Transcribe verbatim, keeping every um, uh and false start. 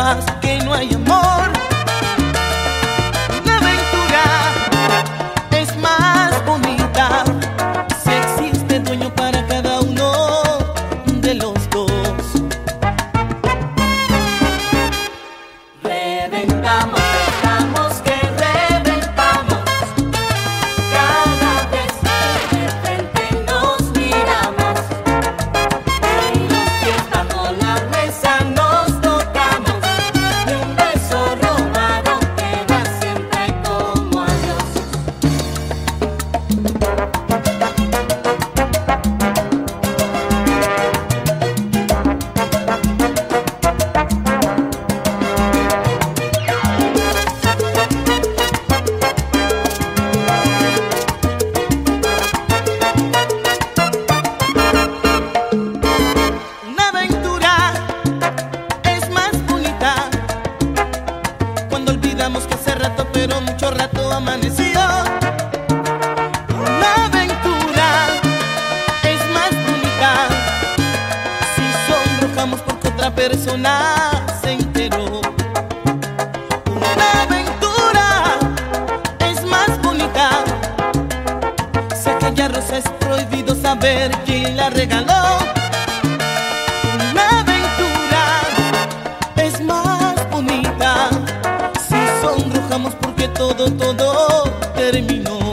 paz, que no hay amor. La aventura es más bonita si existe dueño para cada uno de los dos. Reventamos, estamos que reventamos. Cada vez que de frente nos miramos, y los pies bajo la mesa nos tocamos, y un beso robado queda siempre como adiós. Una aventura es más bonita cuando olvidamos que hace rato, pero mucho rato amaneció. Una aventura es más bonita si sonrojamos porque otra persona se enteró. Una aventura es más bonita si aquella rosa es prohibido saber quién la regaló. Una aventura es más bonita si sonrojamos porque todo, todo terminó.